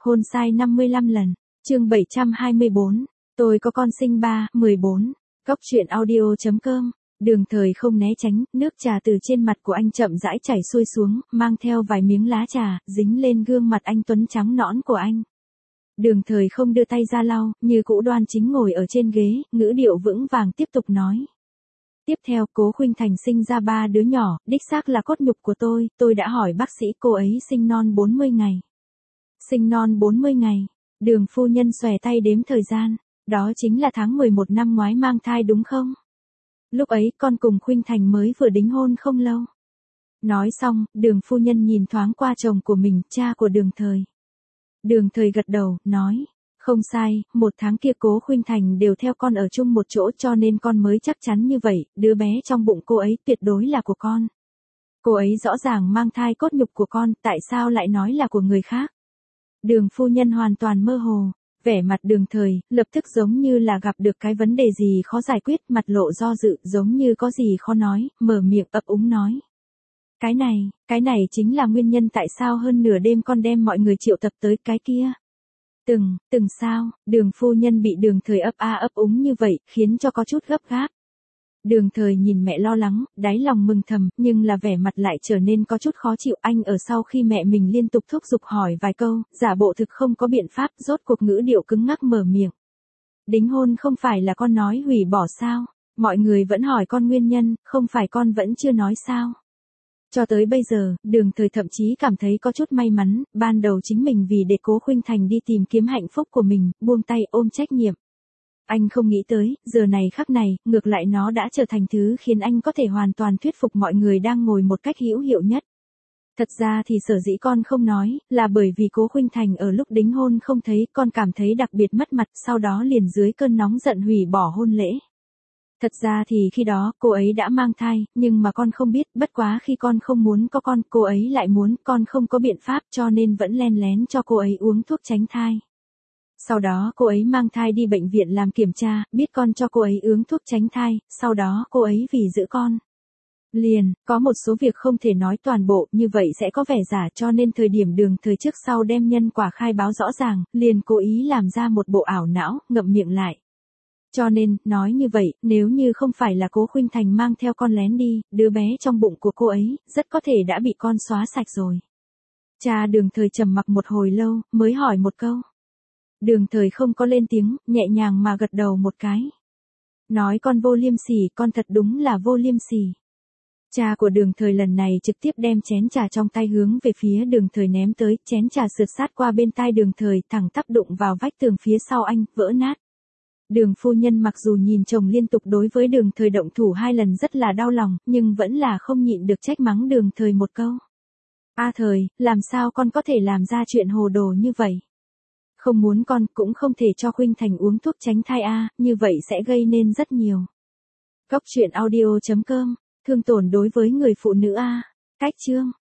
Hôn sai 55 lần. Chương 724. Tôi có con sinh 14. Góc truyện audio.com. Đường Thời không né tránh, nước trà từ trên mặt của anh chậm rãi chảy xuôi xuống, mang theo vài miếng lá trà, dính lên gương mặt anh tuấn trắng nõn của anh. Đường Thời không đưa tay ra lau, như cũ đoan chính ngồi ở trên ghế, ngữ điệu vững vàng tiếp tục nói. Tiếp theo, Cố Khuynh Thành sinh ra 3 đứa nhỏ, đích xác là cốt nhục của tôi đã hỏi bác sĩ, cô ấy sinh non 40 ngày. Sinh non 40 ngày, Đường phu nhân xòe tay đếm thời gian, đó chính là tháng 11 năm ngoái mang thai đúng không? Lúc ấy con cùng Khuynh Thành mới vừa đính hôn không lâu. Nói xong, Đường phu nhân nhìn thoáng qua chồng của mình, cha của Đường Thời. Đường Thời gật đầu, nói, không sai, 1 tháng kia Cố Khuynh Thành đều theo con ở chung một chỗ cho nên con mới chắc chắn như vậy, đứa bé trong bụng cô ấy tuyệt đối là của con. Cô ấy rõ ràng mang thai cốt nhục của con, tại sao lại nói là của người khác? Đường phu nhân hoàn toàn mơ hồ, vẻ mặt Đường Thời, lập tức giống như là gặp được cái vấn đề gì khó giải quyết, mặt lộ do dự, giống như có gì khó nói, mở miệng ấp úng nói. Cái này chính là nguyên nhân tại sao hơn nửa đêm con đem mọi người triệu tập tới cái kia. Từng sao, Đường phu nhân bị Đường Thời ấp úng như vậy, khiến cho có chút gấp gáp. Đường Thời nhìn mẹ lo lắng, đáy lòng mừng thầm, nhưng là vẻ mặt lại trở nên có chút khó chịu. Anh ở sau khi mẹ mình liên tục thúc giục hỏi vài câu, giả bộ thực không có biện pháp, rốt cuộc ngữ điệu cứng ngắc mở miệng. Đính hôn không phải là con nói hủy bỏ sao? Mọi người vẫn hỏi con nguyên nhân, không phải con vẫn chưa nói sao? Cho tới bây giờ, Đường Thời thậm chí cảm thấy có chút may mắn, ban đầu chính mình vì để Cố Khuynh Thành đi tìm kiếm hạnh phúc của mình, buông tay ôm trách nhiệm. Anh không nghĩ tới, giờ này khắc này, ngược lại nó đã trở thành thứ khiến anh có thể hoàn toàn thuyết phục mọi người đang ngồi một cách hữu hiệu nhất. Thật ra thì sở dĩ con không nói, là bởi vì Cố Khuynh Thành ở lúc đính hôn không thấy, con cảm thấy đặc biệt mất mặt, sau đó liền dưới cơn nóng giận hủy bỏ hôn lễ. Thật ra thì khi đó, cô ấy đã mang thai, nhưng mà con không biết, bất quá khi con không muốn có con, cô ấy lại muốn, con không có biện pháp cho nên vẫn len lén cho cô ấy uống thuốc tránh thai. Sau đó cô ấy mang thai đi bệnh viện làm kiểm tra, biết con cho cô ấy uống thuốc tránh thai, sau đó cô ấy vì giữ con. Liền, có một số việc không thể nói toàn bộ, như vậy sẽ có vẻ giả cho nên thời điểm Đường Thời trước sau đem nhân quả khai báo rõ ràng, liền cố ý làm ra một bộ ảo não, ngậm miệng lại. Cho nên, nói như vậy, nếu như không phải là Cố Khuynh Thành mang theo con lén đi, đứa bé trong bụng của cô ấy, rất có thể đã bị con xóa sạch rồi. Cha Đường Thời trầm mặc một hồi lâu, mới hỏi một câu. Đường Thời không có lên tiếng, nhẹ nhàng mà gật đầu một cái. Nói con vô liêm sỉ, con thật đúng là vô liêm sỉ. Cha của Đường Thời lần này trực tiếp đem chén trà trong tay hướng về phía Đường Thời ném tới, chén trà sượt sát qua bên tai Đường Thời, thẳng tắp đụng vào vách tường phía sau anh, vỡ nát. Đường phu nhân mặc dù nhìn chồng liên tục đối với Đường Thời động thủ 2 lần rất là đau lòng, nhưng vẫn là không nhịn được trách mắng Đường Thời một câu. A Thời, làm sao con có thể làm ra chuyện hồ đồ như vậy? Không muốn con, cũng không thể cho Khuynh Thành uống thuốc tránh thai a, như vậy sẽ gây nên rất nhiều. Góc truyện audio.com, thương tổn đối với người phụ nữ a. Cách chương